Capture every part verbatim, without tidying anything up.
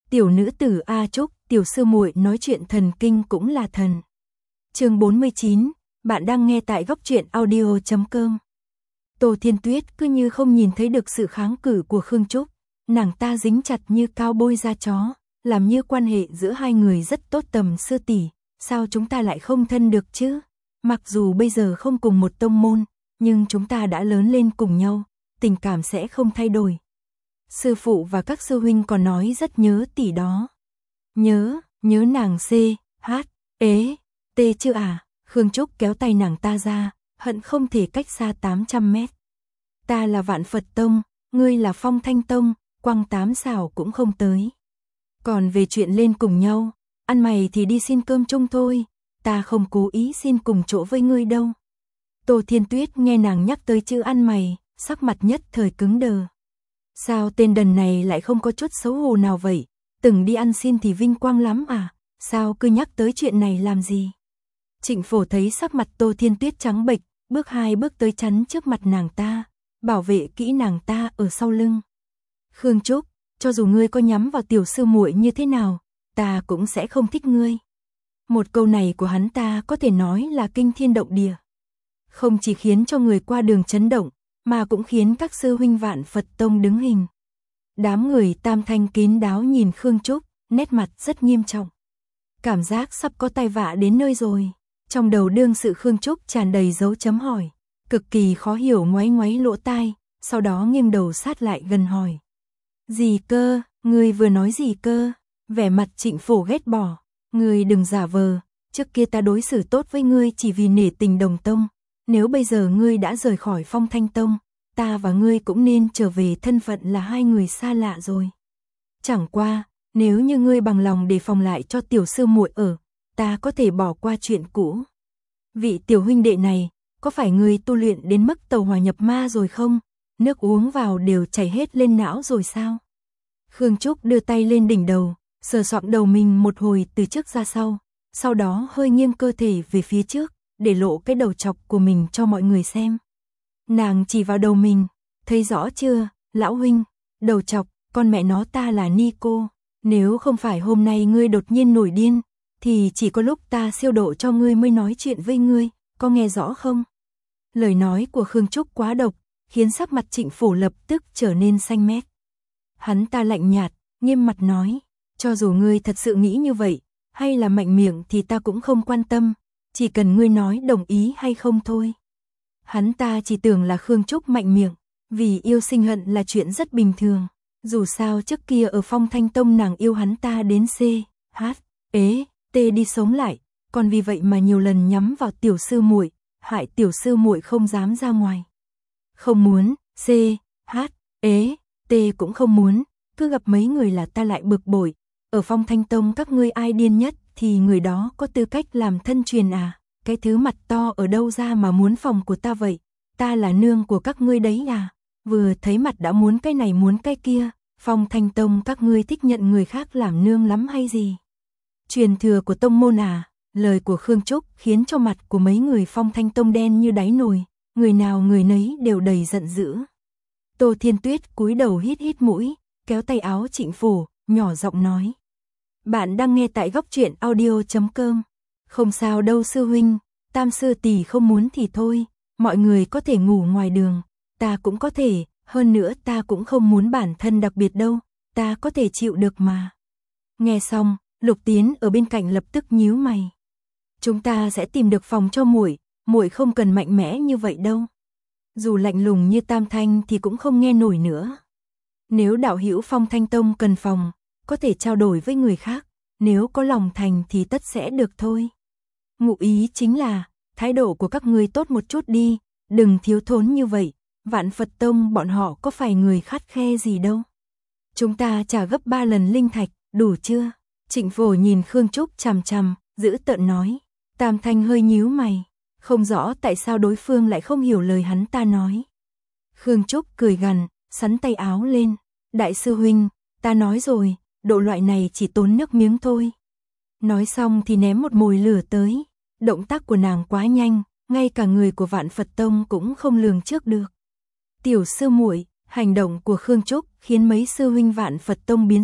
Tiểu nữ tử A Trúc, tiểu sư muội nói chuyện thần kinh cũng là thần. Chương bốn mươi chín, bạn đang nghe tại góc truyện audio chấm com. Tô Thiên Tuyết cứ như không nhìn thấy được sự kháng cự của Khương Trúc, nàng ta dính chặt như cao bôi da chó, làm như quan hệ giữa hai người rất tốt tầm sư tỷ, sao chúng ta lại không thân được chứ? Mặc dù bây giờ không cùng một tông môn, nhưng chúng ta đã lớn lên cùng nhau, tình cảm sẽ không thay đổi. Sư phụ và các sư huynh còn nói rất nhớ tỷ đó. Nhớ, nhớ nàng C, H, ế, T chứ à? Khương Trúc kéo tay nàng ta ra, hận không thể cách xa tám trăm mét. Ta là Vạn Phật Tông, ngươi là Phong Thanh Tông, quăng tám xảo cũng không tới. Còn về chuyện lên cùng nhau, ăn mày thì đi xin cơm chung thôi, ta không cố ý xin cùng chỗ với ngươi đâu. Tô Thiên Tuyết nghe nàng nhắc tới chữ ăn mày, sắc mặt nhất thời cứng đờ. Sao tên đần này lại không có chút xấu hổ nào vậy? Từng đi ăn xin thì vinh quang lắm à? Sao cứ nhắc tới chuyện này làm gì? Trịnh Phổ thấy sắc mặt Tô Thiên Tuyết trắng bệch, bước hai bước tới chắn trước mặt nàng ta, bảo vệ kỹ nàng ta ở sau lưng. Khương Trúc, cho dù ngươi có nhắm vào tiểu sư muội như thế nào, ta cũng sẽ không thích ngươi. Một câu này của hắn ta có thể nói là kinh thiên động địa. Không chỉ khiến cho người qua đường chấn động, mà cũng khiến các sư huynh Vạn Phật Tông đứng hình. Đám người tam thanh kín đáo nhìn Khương Trúc, nét mặt rất nghiêm trọng. Cảm giác sắp có tai vạ đến nơi rồi. Trong đầu đương sự Khương Trúc tràn đầy dấu chấm hỏi, cực kỳ khó hiểu ngoáy ngoáy lỗ tai, sau đó nghiêng đầu sát lại gần hỏi. Gì cơ, ngươi vừa nói gì cơ? Vẻ mặt Trịnh Phổ ghét bỏ, ngươi đừng giả vờ, trước kia ta đối xử tốt với ngươi chỉ vì nể tình đồng tông. Nếu bây giờ ngươi đã rời khỏi Phong Thanh Tông, ta và ngươi cũng nên trở về thân phận là hai người xa lạ rồi. Chẳng qua, nếu như ngươi bằng lòng để phòng lại cho tiểu sư muội ở, ta có thể bỏ qua chuyện cũ. Vị tiểu huynh đệ này, có phải ngươi tu luyện đến mức tàu hỏa nhập ma rồi không? Nước uống vào đều chảy hết lên não rồi sao? Khương Trúc đưa tay lên đỉnh đầu, sờ soạng đầu mình một hồi từ trước ra sau, sau đó hơi nghiêng cơ thể về phía trước, để lộ cái đầu chọc của mình cho mọi người xem. Nàng chỉ vào đầu mình, thấy rõ chưa, lão huynh, đầu chọc, con mẹ nó ta là Nico, nếu không phải hôm nay ngươi đột nhiên nổi điên, thì chỉ có lúc ta siêu độ cho ngươi mới nói chuyện với ngươi, có nghe rõ không? Lời nói của Khương Trúc quá độc, khiến sắc mặt Trịnh Phổ lập tức trở nên xanh mét. Hắn ta lạnh nhạt, nghiêm mặt nói, cho dù ngươi thật sự nghĩ như vậy, hay là mạnh miệng thì ta cũng không quan tâm, chỉ cần ngươi nói đồng ý hay không thôi. Hắn ta chỉ tưởng là Khương Trúc mạnh miệng, vì yêu sinh hận là chuyện rất bình thường. Dù sao trước kia ở Phong Thanh Tông nàng yêu hắn ta đến C, H, ế, T đi sống lại, còn vì vậy mà nhiều lần nhắm vào tiểu sư muội, hại tiểu sư muội không dám ra ngoài. Không muốn, C, H, ế, T cũng không muốn, cứ gặp mấy người là ta lại bực bội. Ở Phong Thanh Tông các ngươi ai điên nhất thì người đó có tư cách làm thân truyền à? Cái thứ mặt to ở đâu ra mà muốn phòng của ta vậy? Ta là nương của các ngươi đấy à? Vừa thấy mặt đã muốn cái này muốn cái kia, Phong Thanh Tông các ngươi thích nhận người khác làm nương lắm hay gì? Truyền thừa của tông môn à? Lời của Khương Trúc khiến cho mặt của mấy người Phong Thanh Tông đen như đáy nồi, người nào người nấy đều đầy giận dữ. Tô Thiên Tuyết cúi đầu hít hít mũi, kéo tay áo Trịnh Phổ, nhỏ giọng nói. Bạn đang nghe tại góc truyện audio chấm com. Không sao đâu sư huynh, tam sư tỷ không muốn thì thôi, mọi người có thể ngủ ngoài đường, ta cũng có thể, hơn nữa ta cũng không muốn bản thân đặc biệt đâu, ta có thể chịu được mà. Nghe xong, Lục Tiến ở bên cạnh lập tức nhíu mày. Chúng ta sẽ tìm được phòng cho muội, muội không cần mạnh mẽ như vậy đâu. Dù lạnh lùng như Tam Thanh thì cũng không nghe nổi nữa. Nếu đạo hữu Phong Thanh Tông cần phòng, có thể trao đổi với người khác, nếu có lòng thành thì tất sẽ được thôi. Ngụ ý chính là, thái độ của các ngươi tốt một chút đi, đừng thiếu thốn như vậy, Vạn Phật Tông bọn họ có phải người khắt khe gì đâu. Chúng ta trả gấp ba lần linh thạch, đủ chưa? Trịnh Phổ nhìn Khương Trúc chằm chằm, giữ tợn nói. Tam Thanh hơi nhíu mày, không rõ tại sao đối phương lại không hiểu lời hắn ta nói. Khương Trúc cười gằn, sắn tay áo lên. Đại sư huynh, ta nói rồi, độ loại này chỉ tốn nước miếng thôi. Nói xong thì ném một mồi lửa tới. Động tác của nàng quá nhanh, ngay cả người của Vạn Phật Tông cũng không lường trước được. Tiểu sư muội, hành động của Khương Trúc khiến mấy sư huynh Vạn Phật Tông biến sắc,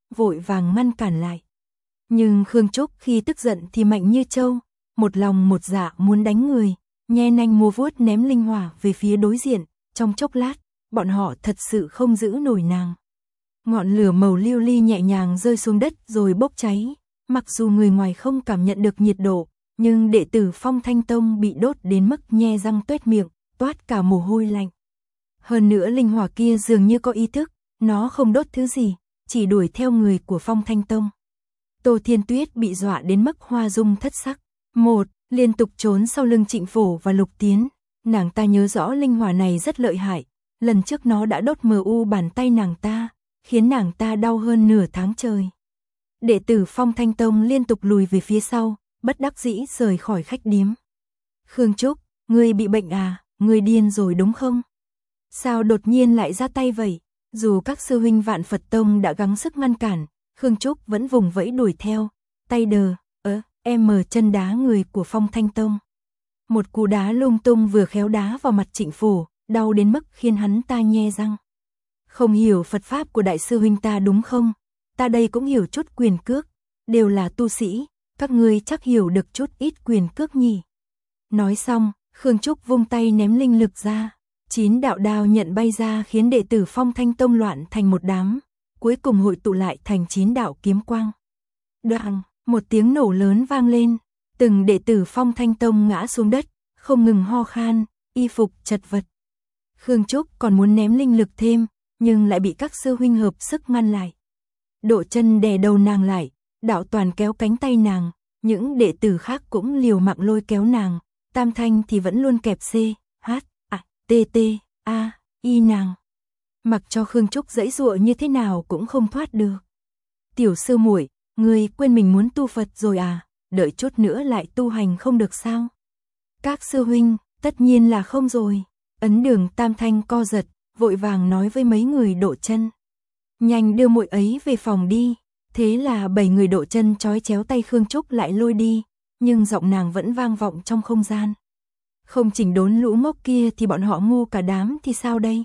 vội vàng ngăn cản lại. Nhưng Khương Trúc khi tức giận thì mạnh như trâu, một lòng một dạ muốn đánh người, nhe nanh múa vuốt ném linh hỏa về phía đối diện, trong chốc lát, bọn họ thật sự không giữ nổi nàng. Ngọn lửa màu lưu ly nhẹ nhàng rơi xuống đất rồi bốc cháy, mặc dù người ngoài không cảm nhận được nhiệt độ, nhưng đệ tử Phong Thanh Tông bị đốt đến mức nhe răng toét miệng, toát cả mồ hôi lạnh. Hơn nữa linh hỏa kia dường như có ý thức, nó không đốt thứ gì, chỉ đuổi theo người của Phong Thanh Tông. Tô Thiên Tuyết bị dọa đến mức hoa dung thất sắc. Một, liên tục trốn sau lưng Trịnh Phổ và Lục Tiến. Nàng ta nhớ rõ linh hỏa này rất lợi hại. Lần trước nó đã đốt mờ u bàn tay nàng ta, khiến nàng ta đau hơn nửa tháng trời. Đệ tử Phong Thanh Tông liên tục lùi về phía sau, bất đắc dĩ rời khỏi khách điếm. Khương Trúc, ngươi bị bệnh à, ngươi điên rồi đúng không? Sao đột nhiên lại ra tay vậy? Dù các sư huynh Vạn Phật Tông đã gắng sức ngăn cản, Khương Trúc vẫn vùng vẫy đuổi theo, tay đờ, ớ, em mở chân đá người của Phong Thanh Tông. Một cú đá lung tung vừa khéo đá vào mặt Trịnh Phổ, đau đến mức khiến hắn ta nhe răng. Không hiểu Phật Pháp của đại sư huynh ta đúng không? Ta đây cũng hiểu chút quyền cước, đều là tu sĩ, các ngươi chắc hiểu được chút ít quyền cước nhỉ. Nói xong, Khương Trúc vung tay ném linh lực ra, chín đạo đao nhận bay ra khiến đệ tử Phong Thanh Tông loạn thành một đám, cuối cùng hội tụ lại thành chín đạo kiếm quang. Đoàng, một tiếng nổ lớn vang lên, từng đệ tử Phong Thanh Tông ngã xuống đất, không ngừng ho khan, y phục chật vật. Khương Trúc còn muốn ném linh lực thêm, nhưng lại bị các sư huynh hợp sức ngăn lại. Độ chân đè đầu nàng lại, Đạo Toàn kéo cánh tay nàng, những đệ tử khác cũng liều mạng lôi kéo nàng, Tam Thanh thì vẫn luôn kẹp C, H, A, T, T, A, Y nàng. Mặc cho Khương Trúc giãy giụa như thế nào cũng không thoát được. Tiểu sư muội, ngươi quên mình muốn tu Phật rồi à, đợi chút nữa lại tu hành không được sao? Các sư huynh, tất nhiên là không rồi. Ấn Đường Tam Thanh co giật, vội vàng nói với mấy người Độ Chân. Nhanh đưa muội ấy về phòng đi. Thế là bảy người Độ Chân trói chéo tay Khương Trúc lại lôi đi, nhưng giọng nàng vẫn vang vọng trong không gian. Không chỉnh đốn lũ ngốc kia thì bọn họ ngu cả đám thì sao đây?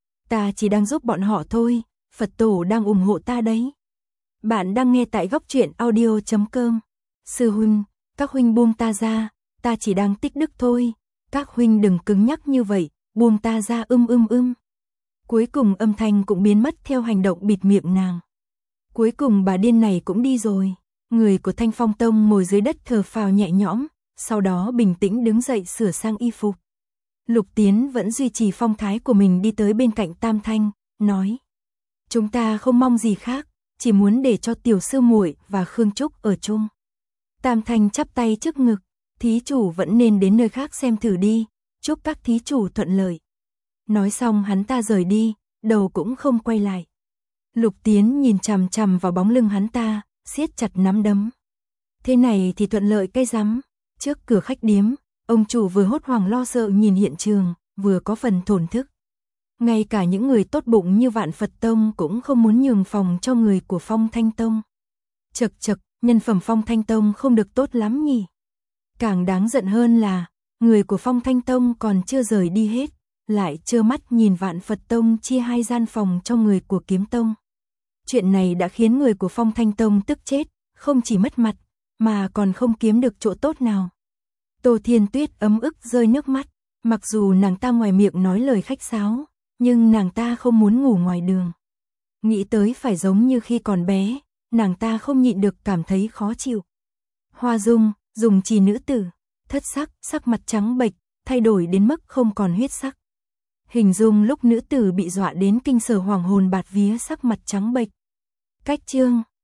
Ta chỉ đang giúp bọn họ thôi, Phật tổ đang ủng hộ ta đấy. Bạn đang nghe tại góc truyện audio chấm com. Sư huynh, các huynh buông ta ra, ta chỉ đang tích đức thôi. Các huynh đừng cứng nhắc như vậy, buông ta ra ưm ưm ưm. Cuối cùng âm thanh cũng biến mất theo hành động bịt miệng nàng. Cuối cùng bà điên này cũng đi rồi. Người của Thanh Phong Tông ngồi dưới đất thở phào nhẹ nhõm, sau đó bình tĩnh đứng dậy sửa sang y phục. Lục Tiến vẫn duy trì phong thái của mình đi tới bên cạnh Tam Thanh, nói: "Chúng ta không mong gì khác, chỉ muốn để cho tiểu sư muội và Khương Trúc ở chung." Tam Thanh chắp tay trước ngực, "Thí chủ vẫn nên đến nơi khác xem thử đi, chúc các thí chủ thuận lợi." Nói xong hắn ta rời đi, đầu cũng không quay lại. Lục Tiến nhìn chằm chằm vào bóng lưng hắn ta, siết chặt nắm đấm. Thế này thì thuận lợi cái rắm. Trước cửa khách điếm, ông chủ vừa hốt hoảng lo sợ nhìn hiện trường, vừa có phần thổn thức. Ngay cả những người tốt bụng như Vạn Phật Tông cũng không muốn nhường phòng cho người của Phong Thanh Tông. Chật chật, nhân phẩm Phong Thanh Tông không được tốt lắm nhỉ. Càng đáng giận hơn là, người của Phong Thanh Tông còn chưa rời đi hết, lại trơ mắt nhìn Vạn Phật Tông chia hai gian phòng cho người của Kiếm Tông. Chuyện này đã khiến người của Phong Thanh Tông tức chết, không chỉ mất mặt, mà còn không kiếm được chỗ tốt nào. Tô Thiên Tuyết ấm ức rơi nước mắt, mặc dù nàng ta ngoài miệng nói lời khách sáo, nhưng nàng ta không muốn ngủ ngoài đường. Nghĩ tới phải giống như khi còn bé, nàng ta không nhịn được cảm thấy khó chịu. Hoa Dung, dùng trì nữ tử, thất sắc, sắc mặt trắng bệch, thay đổi đến mức không còn huyết sắc. Hình dung lúc nữ tử bị dọa đến kinh sở hoàng hồn bạt vía sắc mặt trắng bệch. Cách chương